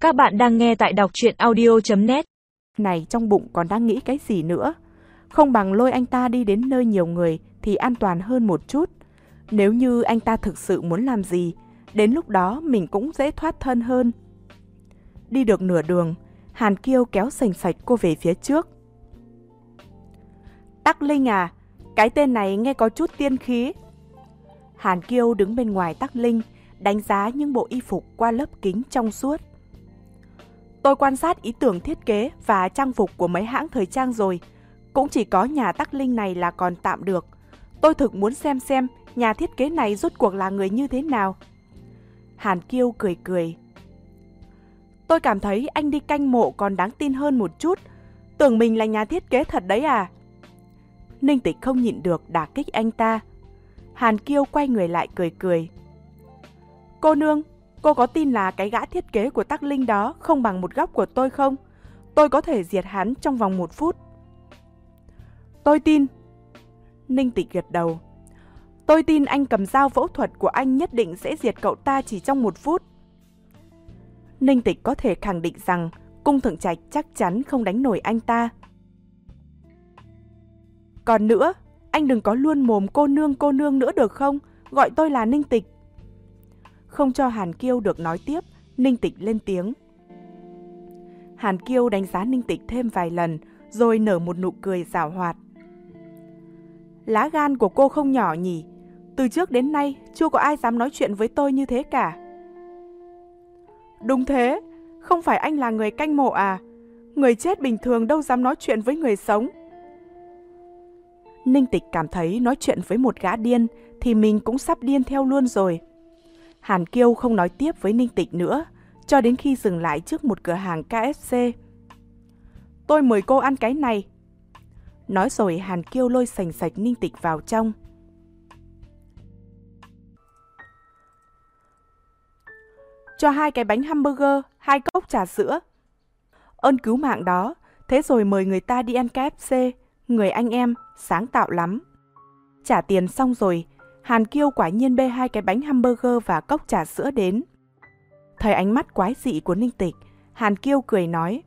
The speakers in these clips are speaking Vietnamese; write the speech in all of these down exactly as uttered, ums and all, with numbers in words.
Các bạn đang nghe tại đọc truyện audio chấm net. Này trong bụng còn đang nghĩ cái gì nữa? Không bằng lôi anh ta đi đến nơi nhiều người thì an toàn hơn một chút. Nếu như anh ta thực sự muốn làm gì, đến lúc đó mình cũng dễ thoát thân hơn. Đi được nửa đường, Hàn Kiêu kéo sành sạch cô về phía trước. Tắc Linh à, cái tên này nghe có chút tiên khí. Hàn Kiêu đứng bên ngoài Tắc Linh, đánh giá những bộ y phục qua lớp kính trong suốt. Tôi quan sát ý tưởng thiết kế và trang phục của mấy hãng thời trang rồi. Cũng chỉ có nhà Tắc Linh này là còn tạm được. Tôi thực muốn xem xem nhà thiết kế này rốt cuộc là người như thế nào. Hàn Kiêu cười cười. Tôi cảm thấy anh đi canh mộ còn đáng tin hơn một chút. Tưởng mình là nhà thiết kế thật đấy à? Ninh Tịch không nhịn được đả kích anh ta. Hàn Kiêu quay người lại cười cười. Cô nương, cô có tin là cái gã thiết kế của Tắc Linh đó không bằng một góc của tôi không? Tôi có thể diệt hắn trong vòng một phút. Tôi tin. Ninh Tịch gật đầu. Tôi tin anh cầm dao phẫu thuật của anh nhất định sẽ diệt cậu ta chỉ trong một phút. Ninh Tịch có thể khẳng định rằng Cung Thượng Trạch chắc chắn không đánh nổi anh ta. Còn nữa, anh đừng có luôn mồm cô nương cô nương nữa được không? Gọi tôi là Ninh Tịch. Không cho Hàn Kiêu được nói tiếp, Ninh Tịch lên tiếng. Hàn Kiêu đánh giá Ninh Tịch thêm vài lần, rồi nở một nụ cười giảo hoạt. Lá gan của cô không nhỏ nhỉ? Từ trước đến nay, chưa có ai dám nói chuyện với tôi như thế cả. Đúng thế, không phải anh là người canh mộ à? Người chết bình thường đâu dám nói chuyện với người sống. Ninh Tịch cảm thấy nói chuyện với một gã điên thì mình cũng sắp điên theo luôn rồi. Hàn Kiêu không nói tiếp với Ninh Tịch nữa, cho đến khi dừng lại trước một cửa hàng ca ép xê. Tôi mời cô ăn cái này. Nói rồi Hàn Kiêu lôi sành sạch Ninh Tịch vào trong. Cho hai cái bánh hamburger, hai cốc trà sữa. Ơn cứu mạng đó, thế rồi mời người ta đi ăn ca ép xê, người anh em, sáng tạo lắm. Trả tiền xong rồi, Hàn Kiêu quả nhiên bê hai cái bánh hamburger và cốc trà sữa đến. Thấy ánh mắt quái dị của Ninh Tịch, Hàn Kiêu cười nói.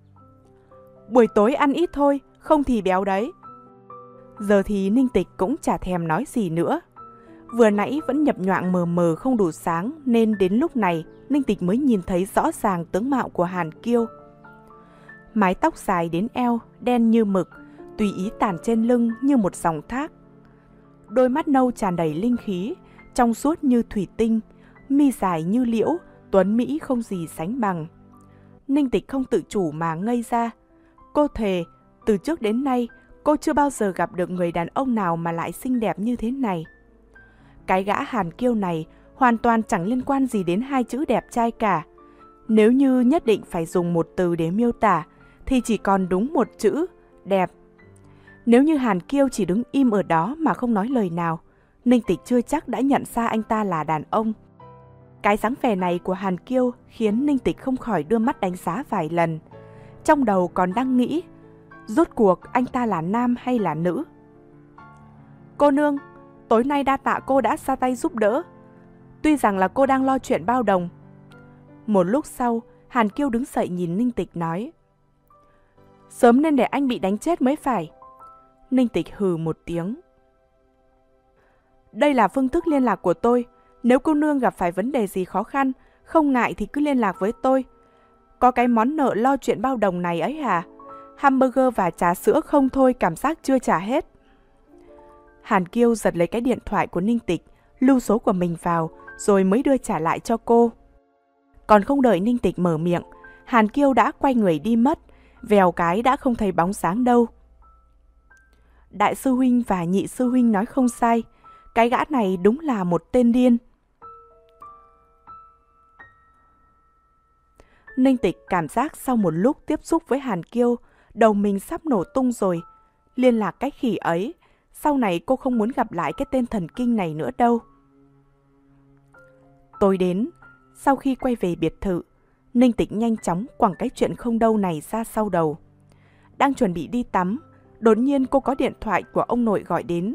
Buổi tối ăn ít thôi, không thì béo đấy. Giờ thì Ninh Tịch cũng chả thèm nói gì nữa. Vừa nãy vẫn nhập nhoạng mờ mờ không đủ sáng nên đến lúc này Ninh Tịch mới nhìn thấy rõ ràng tướng mạo của Hàn Kiêu. Mái tóc dài đến eo, đen như mực, tùy ý tản trên lưng như một dòng thác. Đôi mắt nâu tràn đầy linh khí, trong suốt như thủy tinh, mi dài như liễu, tuấn mỹ không gì sánh bằng. Ninh Tịch không tự chủ mà ngây ra. Cô thề, từ trước đến nay, cô chưa bao giờ gặp được người đàn ông nào mà lại xinh đẹp như thế này. Cái gã Hàn Kiêu này hoàn toàn chẳng liên quan gì đến hai chữ đẹp trai cả. Nếu như nhất định phải dùng một từ để miêu tả, thì chỉ còn đúng một chữ, đẹp. Nếu như Hàn Kiêu chỉ đứng im ở đó mà không nói lời nào, Ninh Tịch chưa chắc đã nhận ra anh ta là đàn ông. Cái dáng vẻ này của Hàn Kiêu khiến Ninh Tịch không khỏi đưa mắt đánh giá vài lần. Trong đầu còn đang nghĩ, rốt cuộc anh ta là nam hay là nữ? Cô nương, tối nay đa tạ cô đã ra tay giúp đỡ. Tuy rằng là cô đang lo chuyện bao đồng. Một lúc sau, Hàn Kiêu đứng dậy nhìn Ninh Tịch nói. Sớm nên để anh bị đánh chết mới phải. Ninh Tịch hừ một tiếng. Đây là phương thức liên lạc của tôi. Nếu cô nương gặp phải vấn đề gì khó khăn, không ngại thì cứ liên lạc với tôi. Có cái món nợ lo chuyện bao đồng này ấy hả? Hamburger và trà sữa không thôi, cảm giác chưa trả hết. Hàn Kiêu giật lấy cái điện thoại của Ninh Tịch, lưu số của mình vào, rồi mới đưa trả lại cho cô. Còn không đợi Ninh Tịch mở miệng, Hàn Kiêu đã quay người đi mất, vèo cái đã không thấy bóng dáng đâu. Đại sư huynh và nhị sư huynh nói không sai, cái gã này đúng là một tên điên. Ninh Tịch cảm giác sau một lúc tiếp xúc với Hàn Kiêu, đầu mình sắp nổ tung rồi. Liên lạc cái khỉ ấy, sau này cô không muốn gặp lại cái tên thần kinh này nữa đâu. Tối đến, sau khi quay về biệt thự, Ninh Tịch nhanh chóng quẳng cái chuyện không đâu này ra sau đầu. Đang chuẩn bị đi tắm, đột nhiên cô có điện thoại của ông nội gọi đến.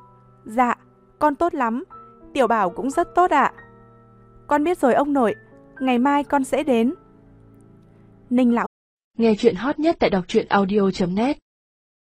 Dạ, con tốt lắm, Tiểu Bảo cũng rất tốt ạ. Con biết rồi ông nội, ngày mai con sẽ đến. Ninh Lão Nghe chuyện hot nhất tại đọc truyện audio chấm net